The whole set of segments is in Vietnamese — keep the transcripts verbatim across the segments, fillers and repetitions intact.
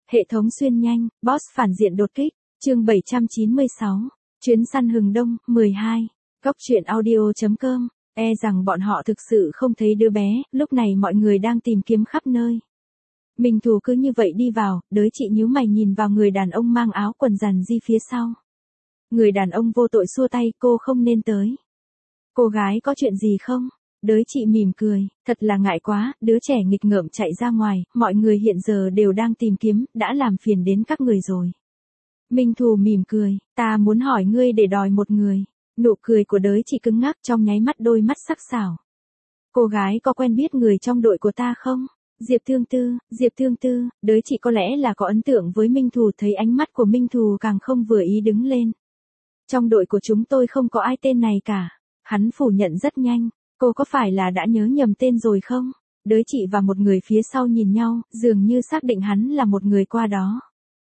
Hệ thống xuyên nhanh, boss phản diện đột kích, chương bảy trăm chín mươi sáu, chuyến săn hừng đông, mười hai, góc truyện audio.com, e rằng bọn họ thực sự không thấy đứa bé, lúc này mọi người đang tìm kiếm khắp nơi. Minh Thù cứ như vậy đi vào, đới chị nhíu mày nhìn vào người đàn ông mang áo quần rằn di phía sau. Người đàn ông vô tội xua tay, cô không nên tới. Cô gái có chuyện gì không? Đới chị mỉm cười, thật là ngại quá, đứa trẻ nghịch ngợm chạy ra ngoài, mọi người hiện giờ đều đang tìm kiếm, đã làm phiền đến các người rồi. Minh Thù mỉm cười, ta muốn hỏi ngươi để đòi một người. Nụ cười của đới chị cứng ngắc, trong nháy mắt đôi mắt sắc sảo. Cô gái có quen biết người trong đội của ta không? Diệp Thương Tư, Diệp Thương Tư, đới chị có lẽ là có ấn tượng với Minh Thù, thấy ánh mắt của Minh Thù càng không vừa ý đứng lên. Trong đội của chúng tôi không có ai tên này cả. Hắn phủ nhận rất nhanh. Cô có phải là đã nhớ nhầm tên rồi không? Đới chị và một người phía sau nhìn nhau, dường như xác định hắn là một người qua đó.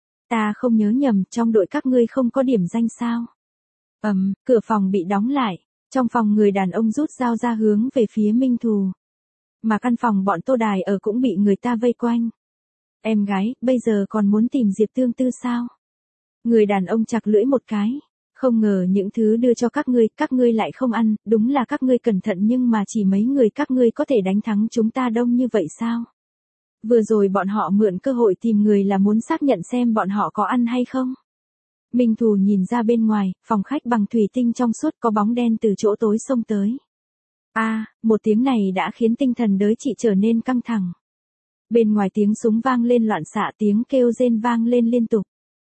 Ta không nhớ nhầm, trong đội các ngươi không có điểm danh sao? Ầm, um, cửa phòng bị đóng lại. Trong phòng người đàn ông rút dao ra hướng về phía Minh Thù. Mà căn phòng bọn Tô Đài ở cũng bị người ta vây quanh. Em gái, bây giờ còn muốn tìm Diệp Thương Tư sao? Người đàn ông chặt lưỡi một cái. Không ngờ những thứ đưa cho các ngươi, các ngươi lại không ăn, đúng là các ngươi cẩn thận nhưng mà chỉ mấy người các ngươi có thể đánh thắng chúng ta đông như vậy sao? Vừa rồi bọn họ mượn cơ hội tìm người là muốn xác nhận xem bọn họ có ăn hay không? Minh Thù nhìn ra bên ngoài, phòng khách bằng thủy tinh trong suốt có bóng đen từ chỗ tối xông tới. A, à, một tiếng này đã khiến tinh thần đới chị trở nên căng thẳng. Bên ngoài tiếng súng vang lên loạn xạ, tiếng kêu rên vang lên liên tục.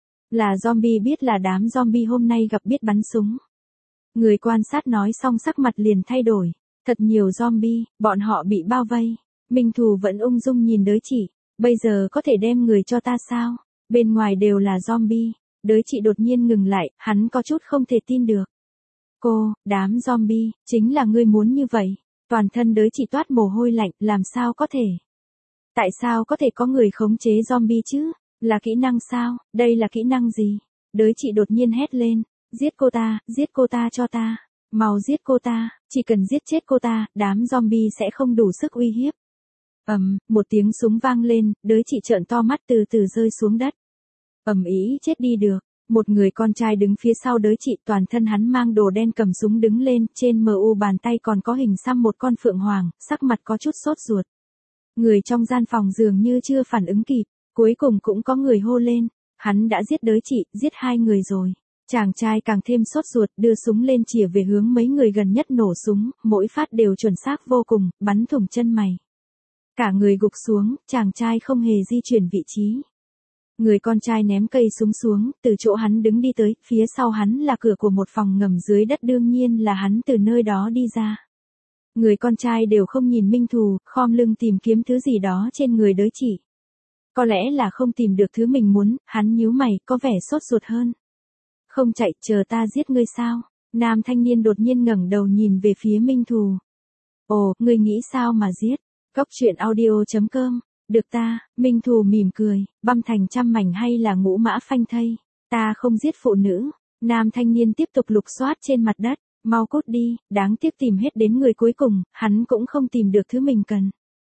Là zombie, biết là đám zombie hôm nay gặp biết bắn súng. Người quan sát nói xong sắc mặt liền thay đổi. Thật nhiều zombie, bọn họ bị bao vây. Minh Thù vẫn ung dung nhìn đới chị. Bây giờ có thể đem người cho ta sao? Bên ngoài đều là zombie. Đới chị đột nhiên ngừng lại, hắn có chút không thể tin được. Cô, đám zombie, chính là ngươi muốn như vậy. Toàn thân đới chị toát mồ hôi lạnh, làm sao có thể? Tại sao có thể có người khống chế zombie chứ? Là kỹ năng sao? Đây là kỹ năng gì? Đới chị đột nhiên hét lên. Giết cô ta, giết cô ta cho ta. Mau giết cô ta, chỉ cần giết chết cô ta, đám zombie sẽ không đủ sức uy hiếp. Ầm, um, một tiếng súng vang lên, đới chị trợn to mắt từ từ rơi xuống đất. Ầm ĩ, chết đi được. Một người con trai đứng phía sau đới chị, toàn thân hắn mang đồ đen cầm súng đứng lên, trên mu bàn tay còn có hình xăm một con phượng hoàng, sắc mặt có chút sốt ruột. Người trong gian phòng dường như chưa phản ứng kịp. Cuối cùng cũng có người hô lên, hắn đã giết đới chị, giết hai người rồi. Chàng trai càng thêm sốt ruột, đưa súng lên chĩa về hướng mấy người gần nhất nổ súng, mỗi phát đều chuẩn xác vô cùng, bắn thủng chân mày. Cả người gục xuống, chàng trai không hề di chuyển vị trí. Người con trai ném cây súng xuống, từ chỗ hắn đứng đi tới, phía sau hắn là cửa của một phòng ngầm dưới đất, đương nhiên là hắn từ nơi đó đi ra. Người con trai đều không nhìn Minh Thù, khom lưng tìm kiếm thứ gì đó trên người đới chị. Có lẽ là không tìm được thứ mình muốn, hắn nhíu mày, có vẻ sốt ruột hơn. Không chạy, chờ ta giết ngươi sao? Nam thanh niên đột nhiên ngẩng đầu nhìn về phía Minh Thù. Ồ, ngươi nghĩ sao mà giết? Góc truyện audio.com, được ta, Minh Thù mỉm cười, băm thành trăm mảnh hay là ngũ mã phanh thây? Ta không giết phụ nữ. Nam thanh niên tiếp tục lục soát trên mặt đất, mau cút đi, đáng tiếc tìm hết đến người cuối cùng, hắn cũng không tìm được thứ mình cần.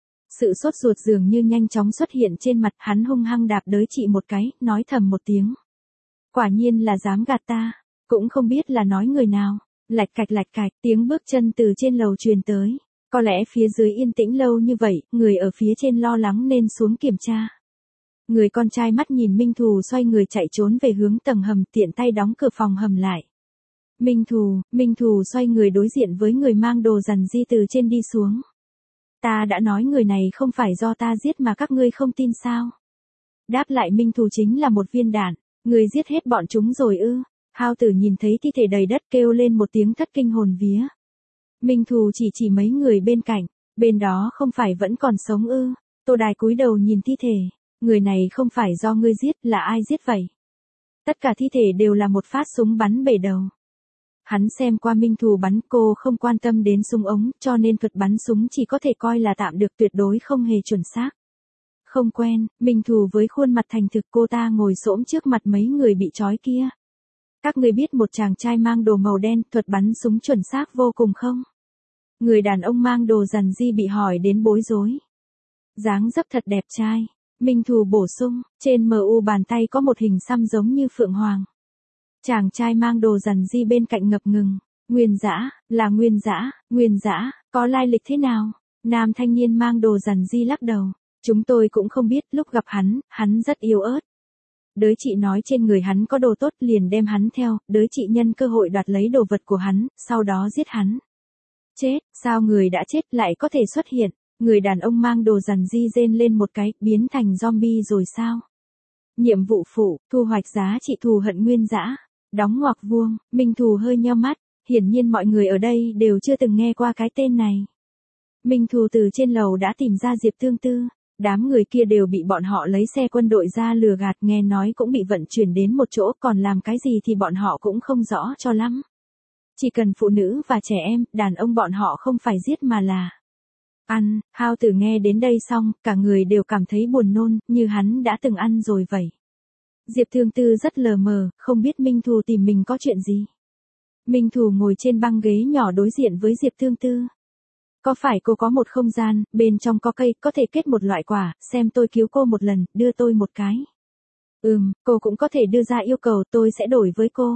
Sự sốt ruột dường như nhanh chóng xuất hiện trên mặt, hắn hung hăng đạp đới chị một cái, nói thầm một tiếng. Quả nhiên là dám gạt ta, cũng không biết là nói người nào. Lạch cạch lạch cạch, tiếng bước chân từ trên lầu truyền tới. Có lẽ phía dưới yên tĩnh lâu như vậy, người ở phía trên lo lắng nên xuống kiểm tra. Người con trai mắt nhìn Minh Thù xoay người chạy trốn về hướng tầng hầm, tiện tay đóng cửa phòng hầm lại. Minh Thù, Minh Thù xoay người đối diện với người mang đồ rằn di từ trên đi xuống. Ta đã nói người này không phải do ta giết mà các ngươi không tin sao? Đáp lại Minh Thù chính là một viên đạn. Người giết hết bọn chúng rồi ư? Hao Tử nhìn thấy thi thể đầy đất kêu lên một tiếng thất kinh hồn vía. Minh Thù chỉ chỉ mấy người bên cạnh. Bên đó không phải vẫn còn sống ư? Tô Đài cúi đầu nhìn thi thể. Người này không phải do ngươi giết, là ai giết vậy? Tất cả thi thể đều là một phát súng bắn bể đầu. Hắn xem qua Minh Thù bắn, cô không quan tâm đến súng ống, cho nên thuật bắn súng chỉ có thể coi là tạm được, tuyệt đối không hề chuẩn xác. Không quen, Minh Thù với khuôn mặt thành thực, cô ta ngồi xổm trước mặt mấy người bị trói kia. Các người biết một chàng trai mang đồ màu đen, thuật bắn súng chuẩn xác vô cùng không? Người đàn ông mang đồ rằn di bị hỏi đến bối rối. Dáng dấp thật đẹp trai. Minh Thù bổ sung, trên mờ u bàn tay có một hình xăm giống như phượng hoàng. Chàng trai mang đồ rằn di bên cạnh ngập ngừng. Nguyên Dã, là Nguyên Dã, Nguyên Dã, có lai lịch thế nào? Nam thanh niên mang đồ rằn di lắc đầu. Chúng tôi cũng không biết, lúc gặp hắn, hắn rất yếu ớt. Đới chị nói trên người hắn có đồ tốt liền đem hắn theo, đới chị nhân cơ hội đoạt lấy đồ vật của hắn, sau đó giết hắn. Chết, sao người đã chết lại có thể xuất hiện? Người đàn ông mang đồ rằn di rên lên một cái, biến thành zombie rồi sao? Nhiệm vụ phụ, thu hoạch giá trị thù hận Nguyên Dã. Đóng ngoặc vuông, Minh Thù hơi nheo mắt, hiển nhiên mọi người ở đây đều chưa từng nghe qua cái tên này. Minh Thù từ trên lầu đã tìm ra Diệp Tương Tư, đám người kia đều bị bọn họ lấy xe quân đội ra lừa gạt, nghe nói cũng bị vận chuyển đến một chỗ, còn làm cái gì thì bọn họ cũng không rõ cho lắm. Chỉ cần phụ nữ và trẻ em, đàn ông bọn họ không phải giết mà là ăn. Hao Tử nghe đến đây xong, cả người đều cảm thấy buồn nôn, như hắn đã từng ăn rồi vậy. Diệp Tương Tư rất lờ mờ, không biết Minh Thù tìm mình có chuyện gì. Minh Thù ngồi trên băng ghế nhỏ đối diện với Diệp Tương Tư. Có phải cô có một không gian, bên trong có cây, có thể kết một loại quả, xem tôi cứu cô một lần, đưa tôi một cái. Ừm, cô cũng có thể đưa ra yêu cầu, tôi sẽ đổi với cô.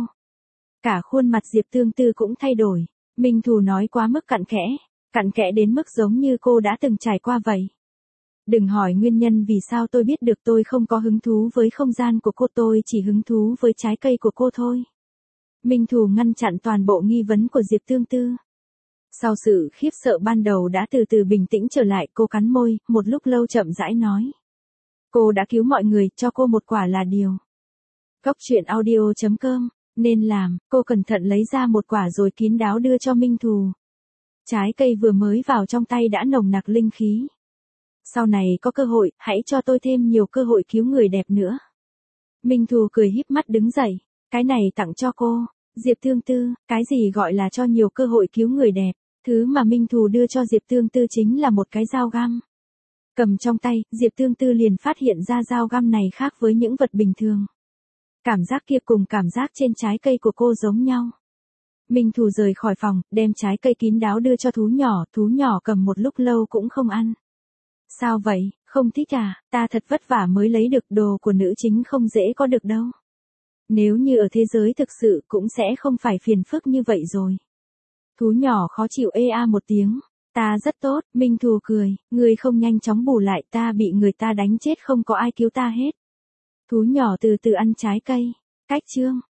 Cả khuôn mặt Diệp Tương Tư cũng thay đổi. Minh Thù nói quá mức cặn kẽ, cặn kẽ đến mức giống như cô đã từng trải qua vậy. Đừng hỏi nguyên nhân vì sao tôi biết được, tôi không có hứng thú với không gian của cô, tôi chỉ hứng thú với trái cây của cô thôi. Minh Thù ngăn chặn toàn bộ nghi vấn của Diệp Tương Tư. Sau sự khiếp sợ ban đầu đã từ từ bình tĩnh trở lại, cô cắn môi, một lúc lâu chậm rãi nói. Cô đã cứu mọi người, cho cô một quả là điều. Cốc truyện audio chấm com, nên làm, cô cẩn thận lấy ra một quả rồi kín đáo đưa cho Minh Thù. Trái cây vừa mới vào trong tay đã nồng nặc linh khí. Sau này có cơ hội, hãy cho tôi thêm nhiều cơ hội cứu người đẹp nữa. Minh Thù cười híp mắt đứng dậy, cái này tặng cho cô. Diệp Tương Tư, cái gì gọi là cho nhiều cơ hội cứu người đẹp? Thứ mà Minh Thù đưa cho Diệp Tương Tư chính là một cái dao găm. Cầm trong tay, Diệp Tương Tư liền phát hiện ra dao găm này khác với những vật bình thường. Cảm giác kia cùng cảm giác trên trái cây của cô giống nhau. Minh Thù rời khỏi phòng, đem trái cây kín đáo đưa cho thú nhỏ, thú nhỏ cầm một lúc lâu cũng không ăn. Sao vậy, không thích à, ta thật vất vả mới lấy được, đồ của nữ chính không dễ có được đâu. Nếu như ở thế giới thực sự cũng sẽ không phải phiền phức như vậy rồi. Thú nhỏ khó chịu ê a một tiếng. Ta rất tốt, Minh Thù cười, người không nhanh chóng bù lại, ta bị người ta đánh chết không có ai cứu ta hết. Thú nhỏ từ từ ăn trái cây. Cách chương.